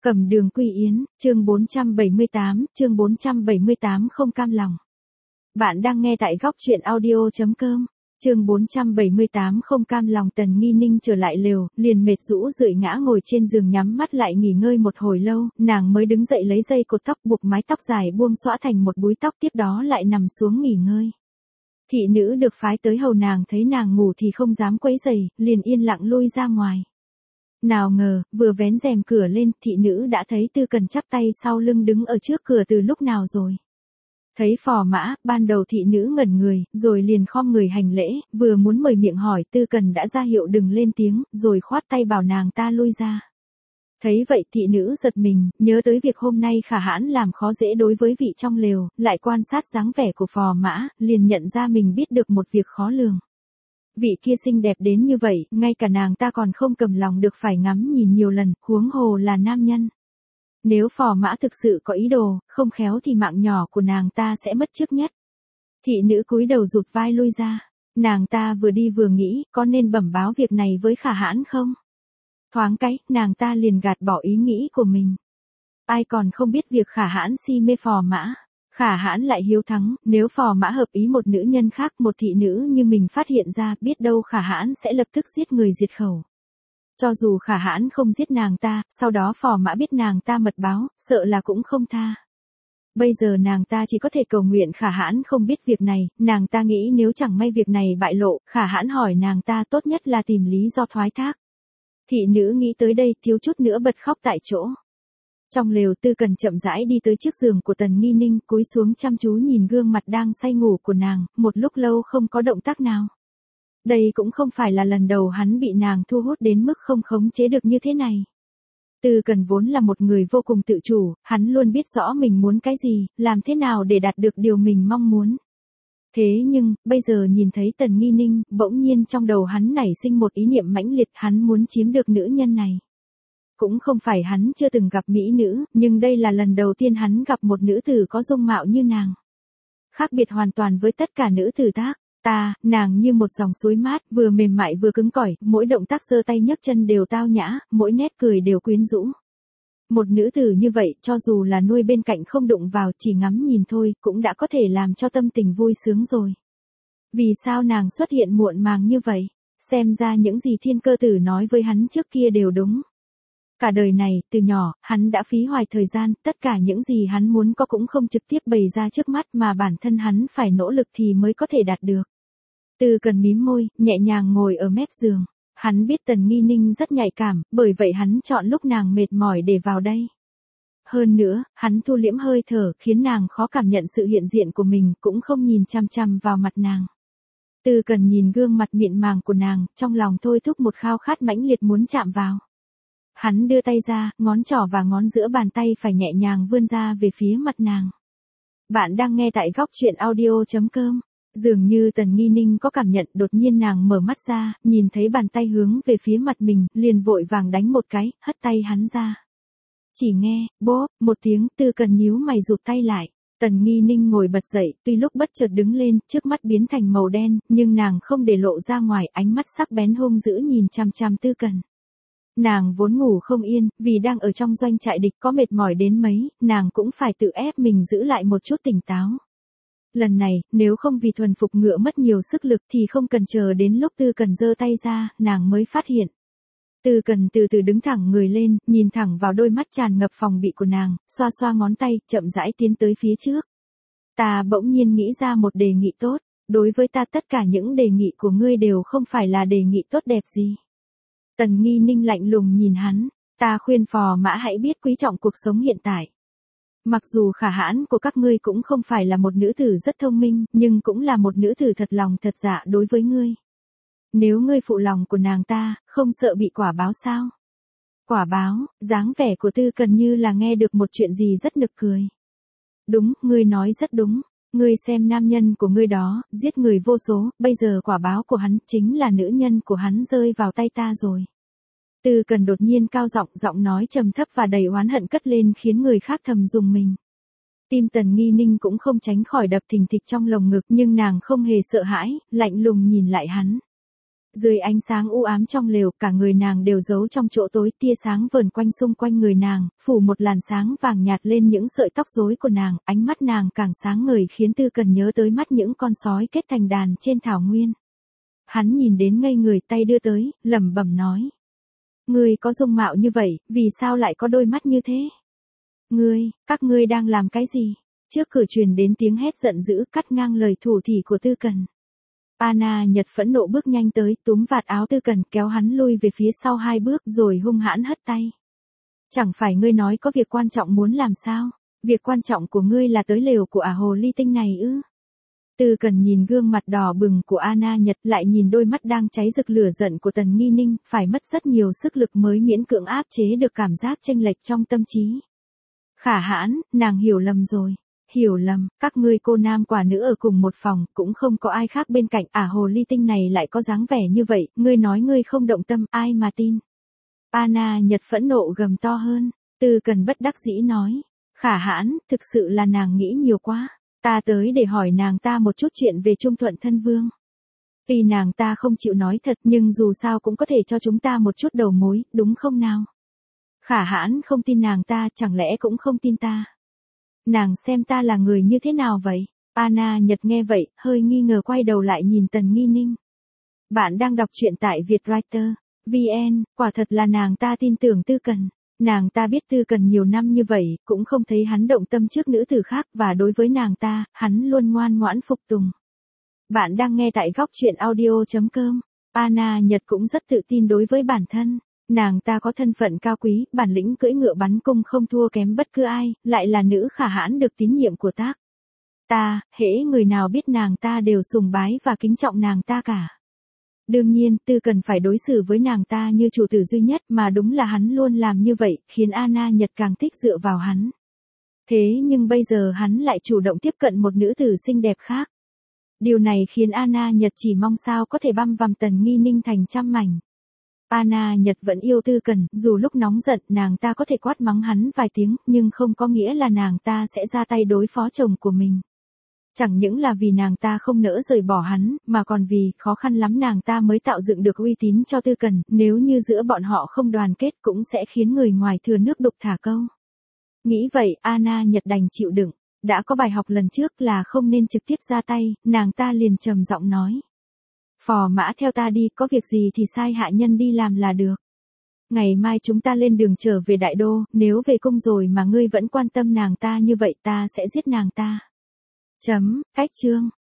Cầm Đường Quy Yến, chương 478 không cam lòng. Bạn đang nghe tại góc truyện audio.com. Chương 478 không cam lòng. Tần Nghi Ninh trở lại lều, liền mệt rũ rượi ngã ngồi trên giường nhắm mắt lại nghỉ ngơi một hồi lâu, nàng mới đứng dậy lấy dây cột tóc buộc mái tóc dài buông xõa thành một búi tóc, tiếp đó lại nằm xuống nghỉ ngơi. Thị nữ được phái tới hầu nàng thấy nàng ngủ thì không dám quấy rầy, liền yên lặng lui ra ngoài. Nào ngờ, vừa vén rèm cửa lên, thị nữ đã thấy Tư Cần chắp tay sau lưng đứng ở trước cửa từ lúc nào rồi. Thấy Phò Mã, ban đầu thị nữ ngẩn người, rồi liền khom người hành lễ, vừa muốn mở miệng hỏi Tư Cần đã ra hiệu đừng lên tiếng, rồi khoát tay bảo nàng ta lui ra. Thấy vậy thị nữ giật mình, nhớ tới việc hôm nay Khả Hãn làm khó dễ đối với vị trong lều, lại quan sát dáng vẻ của Phò Mã, liền nhận ra mình biết được một việc khó lường. Vị kia xinh đẹp đến như vậy, ngay cả nàng ta còn không cầm lòng được phải ngắm nhìn nhiều lần, huống hồ là nam nhân. Nếu Phò Mã thực sự có ý đồ, không khéo thì mạng nhỏ của nàng ta sẽ mất trước nhất. Thị nữ cúi đầu rụt vai lui ra. Nàng ta vừa đi vừa nghĩ, có nên bẩm báo việc này với Khả Hãn không? Thoáng cái, nàng ta liền gạt bỏ ý nghĩ của mình. Ai còn không biết việc Khả Hãn si mê Phò Mã. Khả Hãn lại hiếu thắng, nếu Phò Mã hợp ý một nữ nhân khác, một thị nữ như mình phát hiện ra, biết đâu Khả Hãn sẽ lập tức giết người diệt khẩu. Cho dù Khả Hãn không giết nàng ta, sau đó Phò Mã biết nàng ta mật báo, sợ là cũng không tha. Bây giờ nàng ta chỉ có thể cầu nguyện Khả Hãn không biết việc này, nàng ta nghĩ nếu chẳng may việc này bại lộ, Khả Hãn hỏi nàng ta tốt nhất là tìm lý do thoái thác. Thị nữ nghĩ tới đây, thiếu chút nữa bật khóc tại chỗ. Trong lều Tư Cần chậm rãi đi tới trước giường của Tần Nghi Ninh, cúi xuống chăm chú nhìn gương mặt đang say ngủ của nàng, một lúc lâu không có động tác nào. Đây cũng không phải là lần đầu hắn bị nàng thu hút đến mức không khống chế được như thế này. Tư Cần vốn là một người vô cùng tự chủ, hắn luôn biết rõ mình muốn cái gì, làm thế nào để đạt được điều mình mong muốn. Thế nhưng, bây giờ nhìn thấy Tần Nghi Ninh, bỗng nhiên trong đầu hắn nảy sinh một ý niệm mãnh liệt, hắn muốn chiếm được nữ nhân này. Cũng không phải hắn chưa từng gặp mỹ nữ, nhưng đây là lần đầu tiên hắn gặp một nữ tử có dung mạo như nàng. Khác biệt hoàn toàn với tất cả nữ tử khác. Nàng như một dòng suối mát, vừa mềm mại vừa cứng cỏi, mỗi động tác giơ tay nhấc chân đều tao nhã, mỗi nét cười đều quyến rũ. Một nữ tử như vậy, cho dù là nuôi bên cạnh không đụng vào, chỉ ngắm nhìn thôi, cũng đã có thể làm cho tâm tình vui sướng rồi. Vì sao nàng xuất hiện muộn màng như vậy? Xem ra những gì Thiên Cơ Tử nói với hắn trước kia đều đúng. Cả đời này, từ nhỏ, hắn đã phí hoài thời gian, tất cả những gì hắn muốn có cũng không trực tiếp bày ra trước mắt mà bản thân hắn phải nỗ lực thì mới có thể đạt được. Tư Cần mím môi, nhẹ nhàng ngồi ở mép giường. Hắn biết Tần Nghi Ninh rất nhạy cảm, bởi vậy hắn chọn lúc nàng mệt mỏi để vào đây. Hơn nữa, hắn thu liễm hơi thở, khiến nàng khó cảm nhận sự hiện diện của mình, cũng không nhìn chăm chăm vào mặt nàng. Tư Cần nhìn gương mặt mịn màng của nàng, trong lòng thôi thúc một khao khát mãnh liệt muốn chạm vào. Hắn đưa tay ra, ngón trỏ và ngón giữa bàn tay phải nhẹ nhàng vươn ra về phía mặt nàng. Bạn đang nghe tại góc truyện audio.com. Dường như Tần Nghi Ninh có cảm nhận, đột nhiên nàng mở mắt ra, nhìn thấy bàn tay hướng về phía mặt mình, liền vội vàng đánh một cái, hất tay hắn ra. Chỉ nghe, bốp, một tiếng, Tư Cần nhíu mày rụt tay lại. Tần Nghi Ninh ngồi bật dậy, tuy lúc bất chợt đứng lên, trước mắt biến thành màu đen, nhưng nàng không để lộ ra ngoài, ánh mắt sắc bén hung dữ nhìn chằm chằm Tư Cần. Nàng vốn ngủ không yên, vì đang ở trong doanh trại địch có mệt mỏi đến mấy, nàng cũng phải tự ép mình giữ lại một chút tỉnh táo. Lần này, nếu không vì thuần phục ngựa mất nhiều sức lực thì không cần chờ đến lúc Tư Cần giơ tay ra, nàng mới phát hiện. Tư Cần từ từ đứng thẳng người lên, nhìn thẳng vào đôi mắt tràn ngập phòng bị của nàng, xoa xoa ngón tay, chậm rãi tiến tới phía trước. Ta bỗng nhiên nghĩ ra một đề nghị tốt, đối với ta tất cả những đề nghị của ngươi đều không phải là đề nghị tốt đẹp gì. Tần Nghi Ninh lạnh lùng nhìn hắn, ta khuyên Phò Mã hãy biết quý trọng cuộc sống hiện tại. Mặc dù Khả Hãn của các ngươi cũng không phải là một nữ tử rất thông minh, nhưng cũng là một nữ tử thật lòng thật dạ đối với ngươi. Nếu ngươi phụ lòng của nàng ta, không sợ bị quả báo sao? Quả báo, dáng vẻ của Tư Cần như là nghe được một chuyện gì rất nực cười. Đúng, ngươi nói rất đúng. Ngươi xem nam nhân của ngươi đó, giết người vô số, bây giờ quả báo của hắn chính là nữ nhân của hắn rơi vào tay ta rồi. Tư Cần đột nhiên cao giọng, giọng nói trầm thấp và đầy oán hận cất lên khiến người khác thầm rùng mình. Tim Tần Nghi Ninh cũng không tránh khỏi đập thình thịch trong lồng ngực, nhưng nàng không hề sợ hãi, lạnh lùng nhìn lại hắn. Dưới ánh sáng u ám trong lều, cả người nàng đều giấu trong chỗ tối, tia sáng vờn quanh xung quanh người nàng, phủ một làn sáng vàng nhạt lên những sợi tóc rối của nàng, ánh mắt nàng càng sáng ngời khiến Tư Cần nhớ tới mắt những con sói kết thành đàn trên thảo nguyên. Hắn nhìn đến ngây người, tay đưa tới, lẩm bẩm nói. Ngươi có dung mạo như vậy, vì sao lại có đôi mắt như thế? Các ngươi đang làm cái gì? Trước cửa truyền đến tiếng hét giận dữ cắt ngang lời thủ thỉ của Tư Cần. Anna Nhật phẫn nộ bước nhanh tới, túm vạt áo Tư Cần kéo hắn lui về phía sau 2 bước rồi hung hãn hất tay. Chẳng phải ngươi nói có việc quan trọng muốn làm sao? Việc quan trọng của ngươi là tới lều của hồ ly tinh này ư? Tư Cần nhìn gương mặt đỏ bừng của Anna Nhật, lại nhìn đôi mắt đang cháy rực lửa giận của Tần Nghi Ninh, phải mất rất nhiều sức lực mới miễn cưỡng áp chế được cảm giác chênh lệch trong tâm trí. Khả hãn, nàng hiểu lầm rồi. Hiểu lầm, các ngươi cô nam quả nữ ở cùng một phòng, cũng không có ai khác bên cạnh, hồ ly tinh này lại có dáng vẻ như vậy, ngươi nói ngươi không động tâm, ai mà tin. Anna Nhật phẫn nộ gầm to hơn, Tư Cần bất đắc dĩ nói. Khả hãn, thực sự là nàng nghĩ nhiều quá. Ta tới để hỏi nàng ta một chút chuyện về Trung Thuận Thân Vương. Tuy nàng ta không chịu nói thật nhưng dù sao cũng có thể cho chúng ta một chút đầu mối, đúng không nào? Khả hãn không tin nàng ta, chẳng lẽ cũng không tin ta? Nàng xem ta là người như thế nào vậy? Anna Nhật nghe vậy, hơi nghi ngờ quay đầu lại nhìn Tần Nghi Ninh. Bạn đang đọc truyện tại Vietwriter VN, quả thật là nàng ta tin tưởng Tư Cần. Nàng ta biết Tư Cần nhiều năm như vậy, cũng không thấy hắn động tâm trước nữ tử khác và đối với nàng ta, hắn luôn ngoan ngoãn phục tùng. Bạn đang nghe tại góc truyện audio.com. Anna Nhật cũng rất tự tin đối với bản thân. Nàng ta có thân phận cao quý, bản lĩnh cưỡi ngựa bắn cung không thua kém bất cứ ai, lại là nữ khả hãn được tín nhiệm của tác. Hễ người nào biết nàng ta đều sùng bái và kính trọng nàng ta cả. Đương nhiên, Tư Cần phải đối xử với nàng ta như chủ tử duy nhất mà đúng là hắn luôn làm như vậy, khiến Anna Nhật càng thích dựa vào hắn. Thế nhưng bây giờ hắn lại chủ động tiếp cận một nữ tử xinh đẹp khác. Điều này khiến Anna Nhật chỉ mong sao có thể băm vằm Tần Nghi Ninh thành trăm mảnh. Anna Nhật vẫn yêu Tư Cần, dù lúc nóng giận nàng ta có thể quát mắng hắn vài tiếng, nhưng không có nghĩa là nàng ta sẽ ra tay đối phó chồng của mình. Chẳng những là vì nàng ta không nỡ rời bỏ hắn, mà còn vì khó khăn lắm nàng ta mới tạo dựng được uy tín cho Tư Cần, nếu như giữa bọn họ không đoàn kết cũng sẽ khiến người ngoài thừa nước đục thả câu. Nghĩ vậy, Anna Nhật đành chịu đựng, đã có bài học lần trước là không nên trực tiếp ra tay, nàng ta liền trầm giọng nói. Phò mã theo ta đi, có việc gì thì sai hạ nhân đi làm là được. Ngày mai chúng ta lên đường trở về Đại Đô, nếu về cung rồi mà ngươi vẫn quan tâm nàng ta như vậy ta sẽ giết nàng ta. Cách chương